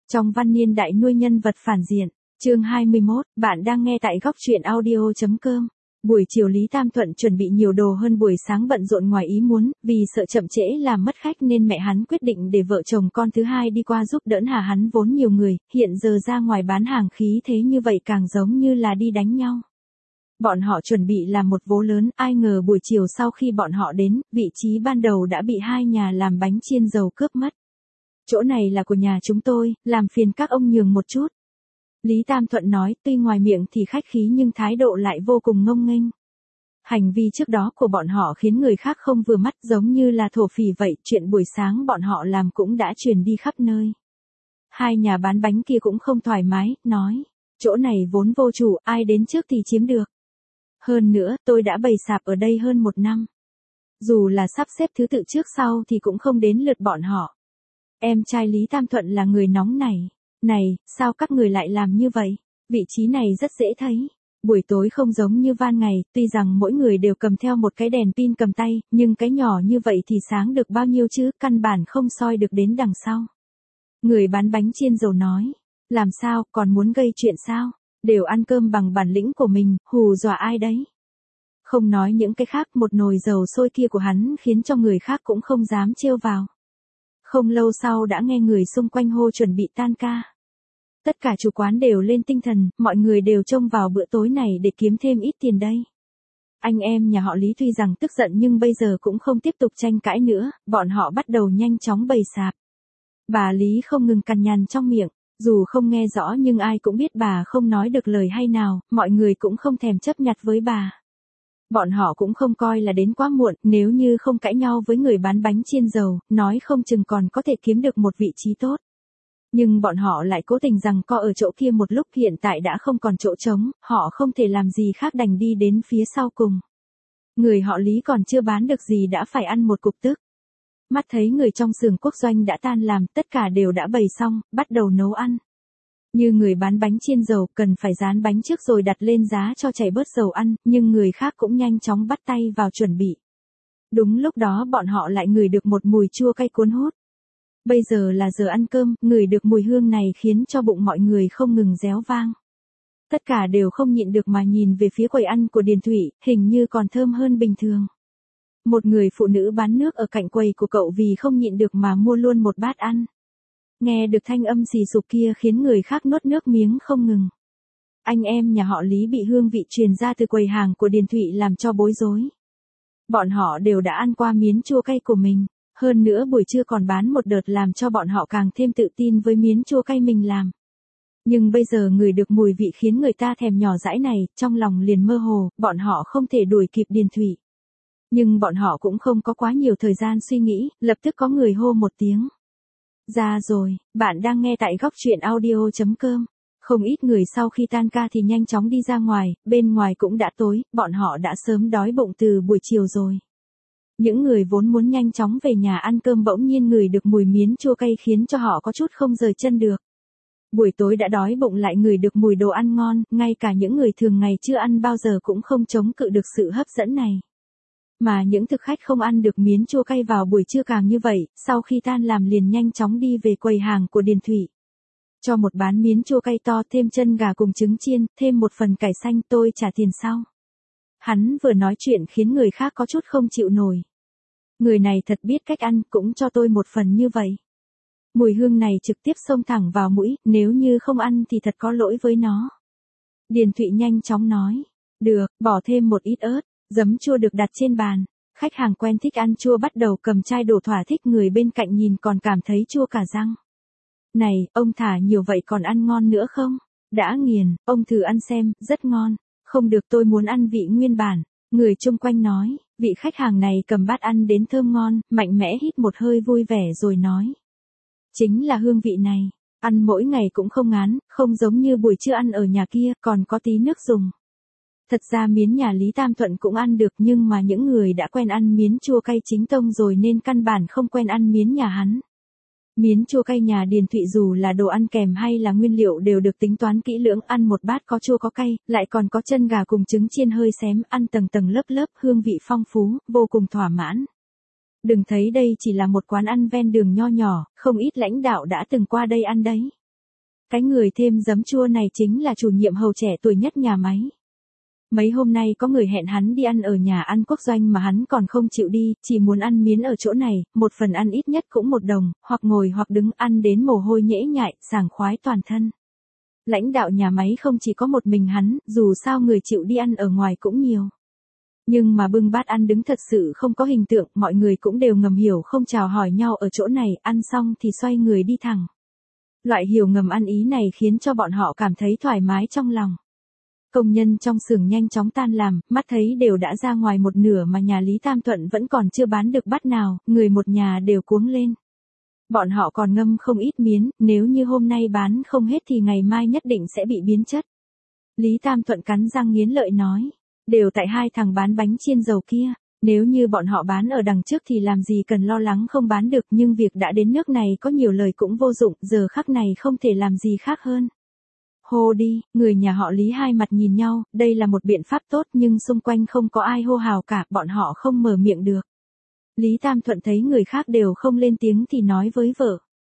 Trong văn niên đại nuôi nhân vật phản diện, chương 21, bạn đang nghe tại góc truyện audio.com. Buổi chiều Lý Tam Thuận chuẩn bị nhiều đồ hơn buổi sáng bận rộn ngoài ý muốn, vì sợ chậm trễ làm mất khách nên mẹ hắn quyết định để vợ chồng con thứ hai đi qua giúp đỡ hà hắn vốn nhiều người, hiện giờ ra ngoài bán hàng khí thế như vậy càng giống như là đi đánh nhau. Bọn họ chuẩn bị làm một vố lớn, ai ngờ buổi chiều sau khi bọn họ đến, vị trí ban đầu đã bị hai nhà làm bánh chiên dầu cướp mất. Chỗ này là của nhà chúng tôi, làm phiền các ông nhường một chút. Lý Tam Thuận nói, tuy ngoài miệng thì khách khí nhưng thái độ lại vô cùng ngông nghênh. Hành vi trước đó của bọn họ khiến người khác không vừa mắt, giống như là thổ phỉ vậy, chuyện buổi sáng bọn họ làm cũng đã truyền đi khắp nơi. Hai nhà bán bánh kia cũng không thoải mái, nói, chỗ này vốn vô chủ, ai đến trước thì chiếm được. Hơn nữa, tôi đã bày sạp ở đây hơn 1 năm. Dù là sắp xếp thứ tự trước sau thì cũng không đến lượt bọn họ. Em trai Lý Tam Thuận là người nóng này. Này, sao các người lại làm như vậy? Vị trí này rất dễ thấy. Buổi tối không giống như ban ngày, tuy rằng mỗi người đều cầm theo một cái đèn pin cầm tay, nhưng cái nhỏ như vậy thì sáng được bao nhiêu chứ, căn bản không soi được đến đằng sau. Người bán bánh chiên dầu nói, làm sao, còn muốn gây chuyện sao? Đều ăn cơm bằng bản lĩnh của mình, hù dọa ai đấy? Không nói những cái khác, một nồi dầu sôi kia của hắn khiến cho người khác cũng không dám trêu vào. Không lâu sau đã nghe người xung quanh hô chuẩn bị tan ca. Tất cả chủ quán đều lên tinh thần, mọi người đều trông vào bữa tối này để kiếm thêm ít tiền đây. Anh em nhà họ Lý tuy rằng tức giận nhưng bây giờ cũng không tiếp tục tranh cãi nữa, bọn họ bắt đầu nhanh chóng bày sạp. Bà Lý không ngừng cằn nhằn trong miệng, dù không nghe rõ nhưng ai cũng biết bà không nói được lời hay nào, mọi người cũng không thèm chấp nhặt với bà. Bọn họ cũng không coi là đến quá muộn, nếu như không cãi nhau với người bán bánh chiên dầu, nói không chừng còn có thể kiếm được một vị trí tốt. Nhưng bọn họ lại cố tình rằng co ở chỗ kia một lúc, hiện tại đã không còn chỗ trống, họ không thể làm gì khác đành đi đến phía sau cùng. Người họ Lý còn chưa bán được gì đã phải ăn một cục tức. Mắt thấy người trong xưởng quốc doanh đã tan làm, tất cả đều đã bày xong, bắt đầu nấu ăn. Như người bán bánh chiên dầu cần phải rán bánh trước rồi đặt lên giá cho chảy bớt dầu ăn, nhưng người khác cũng nhanh chóng bắt tay vào chuẩn bị. Đúng lúc đó bọn họ lại ngửi được một mùi chua cay cuốn hút. Bây giờ là giờ ăn cơm, ngửi được mùi hương này khiến cho bụng mọi người không ngừng réo vang. Tất cả đều không nhịn được mà nhìn về phía quầy ăn của Điền Thụy, hình như còn thơm hơn bình thường. Một người phụ nữ bán nước ở cạnh quầy của cậu vì không nhịn được mà mua luôn một bát ăn. Nghe được thanh âm xì sụp kia khiến người khác nuốt nước miếng không ngừng. Anh em nhà họ Lý bị hương vị truyền ra từ quầy hàng của Điền Thụy làm cho bối rối. Bọn họ đều đã ăn qua miến chua cay của mình, hơn nữa buổi trưa còn bán một đợt làm cho bọn họ càng thêm tự tin với miến chua cay mình làm. Nhưng bây giờ ngửi được mùi vị khiến người ta thèm nhỏ dãi này, trong lòng liền mơ hồ, bọn họ không thể đuổi kịp Điền Thụy. Nhưng bọn họ cũng không có quá nhiều thời gian suy nghĩ, lập tức có người hô một tiếng. Ra rồi, bạn đang nghe tại góc truyện audio.com. Không ít người sau khi tan ca thì nhanh chóng đi ra ngoài, bên ngoài cũng đã tối, bọn họ đã sớm đói bụng từ buổi chiều rồi. Những người vốn muốn nhanh chóng về nhà ăn cơm bỗng nhiên ngửi được mùi miến chua cay khiến cho họ có chút không rời chân được. Buổi tối đã đói bụng lại ngửi được mùi đồ ăn ngon, ngay cả những người thường ngày chưa ăn bao giờ cũng không chống cự được sự hấp dẫn này. Mà những thực khách không ăn được miến chua cay vào buổi trưa càng như vậy, sau khi tan làm liền nhanh chóng đi về quầy hàng của Điền Thụy. Cho một bát miến chua cay to, thêm chân gà cùng trứng chiên, thêm một phần cải xanh, tôi trả tiền sau. Hắn vừa nói chuyện khiến người khác có chút không chịu nổi. Người này thật biết cách ăn, cũng cho tôi một phần như vậy. Mùi hương này trực tiếp xông thẳng vào mũi, nếu như không ăn thì thật có lỗi với nó. Điền Thụy nhanh chóng nói, được, bỏ thêm một ít ớt. Giấm chua được đặt trên bàn. Khách hàng quen thích ăn chua bắt đầu cầm chai đổ thỏa thích, người bên cạnh nhìn còn cảm thấy chua cả răng. Này, ông thả nhiều vậy còn ăn ngon nữa không? Đã nghiền, ông thử ăn xem, rất ngon. Không được, tôi muốn ăn vị nguyên bản. Người chung quanh nói, vị khách hàng này cầm bát ăn đến thơm ngon, mạnh mẽ hít một hơi vui vẻ rồi nói. Chính là hương vị này, ăn mỗi ngày cũng không ngán, không giống như buổi trưa ăn ở nhà kia, còn có tí nước dùng. Thật ra miến nhà Lý Tam Thuận cũng ăn được, nhưng mà những người đã quen ăn miến chua cay chính tông rồi nên căn bản không quen ăn miến nhà hắn. Miến chua cay nhà Điền Thụy dù là đồ ăn kèm hay là nguyên liệu đều được tính toán kỹ lưỡng, ăn một bát có chua có cay, lại còn có chân gà cùng trứng chiên hơi xém, ăn tầng tầng lớp lớp, hương vị phong phú, vô cùng thỏa mãn. Đừng thấy đây chỉ là một quán ăn ven đường nho nhỏ, không ít lãnh đạo đã từng qua đây ăn đấy. Cái người thêm giấm chua này chính là chủ nhiệm hầu trẻ tuổi nhất nhà máy. Mấy hôm nay có người hẹn hắn đi ăn ở nhà ăn quốc doanh mà hắn còn không chịu đi, chỉ muốn ăn miến ở chỗ này, một phần ăn ít nhất cũng 1 đồng, hoặc ngồi hoặc đứng ăn đến mồ hôi nhễ nhại, sảng khoái toàn thân. Lãnh đạo nhà máy không chỉ có một mình hắn, dù sao người chịu đi ăn ở ngoài cũng nhiều. Nhưng mà bưng bát ăn đứng thật sự không có hình tượng, mọi người cũng đều ngầm hiểu không chào hỏi nhau ở chỗ này, ăn xong thì xoay người đi thẳng. Loại hiểu ngầm ăn ý này khiến cho bọn họ cảm thấy thoải mái trong lòng. Công nhân trong xưởng nhanh chóng tan làm, mắt thấy đều đã ra ngoài một nửa mà nhà Lý Tam Thuận vẫn còn chưa bán được bát nào, người một nhà đều cuống lên. Bọn họ còn ngâm không ít miến, nếu như hôm nay bán không hết thì ngày mai nhất định sẽ bị biến chất. Lý Tam Thuận cắn răng nghiến lợi nói, đều tại 2 thằng bán bánh chiên dầu kia, nếu như bọn họ bán ở đằng trước thì làm gì cần lo lắng không bán được, nhưng việc đã đến nước này có nhiều lời cũng vô dụng, giờ khắc này không thể làm gì khác hơn. Hô đi, người nhà họ Lý hai mặt nhìn nhau, đây là một biện pháp tốt nhưng xung quanh không có ai hô hào cả, bọn họ không mở miệng được. Lý Tam Thuận thấy người khác đều không lên tiếng thì nói với vợ.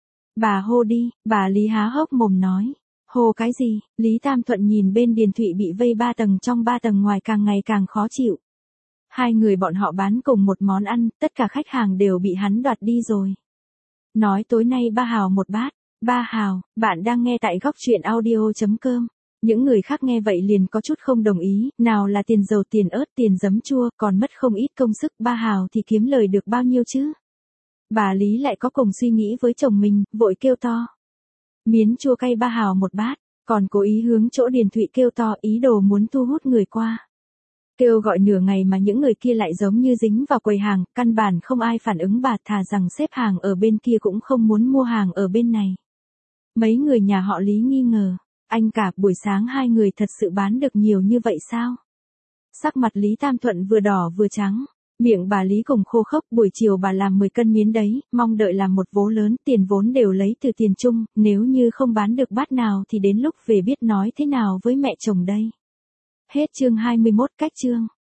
Bà hô đi, bà Lý há hốc mồm nói. Hô cái gì? Lý Tam Thuận nhìn bên Điền Thụy bị vây 3 tầng trong 3 tầng ngoài càng ngày càng khó chịu. 2 người bọn họ bán cùng một món ăn, tất cả khách hàng đều bị hắn đoạt đi rồi. Nói tối nay 3 hào một bát. 3 hào, bạn đang nghe tại góc truyện audio.com. Những người khác nghe vậy liền có chút không đồng ý, nào là tiền dầu tiền ớt tiền giấm chua còn mất không ít công sức, 3 hào thì kiếm lời được bao nhiêu chứ? Bà Lý lại có cùng suy nghĩ với chồng mình, vội kêu to. Miến chua cay 3 hào một bát, còn cố ý hướng chỗ Điền Thụy kêu to ý đồ muốn thu hút người qua. Kêu gọi nửa ngày mà những người kia lại giống như dính vào quầy hàng, căn bản không ai phản ứng, bà thà rằng xếp hàng ở bên kia cũng không muốn mua hàng ở bên này. Mấy người nhà họ Lý nghi ngờ, anh cả buổi sáng 2 người thật sự bán được nhiều như vậy sao? Sắc mặt Lý Tam Thuận vừa đỏ vừa trắng, miệng bà Lý cùng khô khốc, buổi chiều bà làm 10 cân miến đấy, mong đợi làm một vố lớn, tiền vốn đều lấy từ tiền chung, nếu như không bán được bát nào thì đến lúc về biết nói thế nào với mẹ chồng đây. Hết chương 21 cách chương.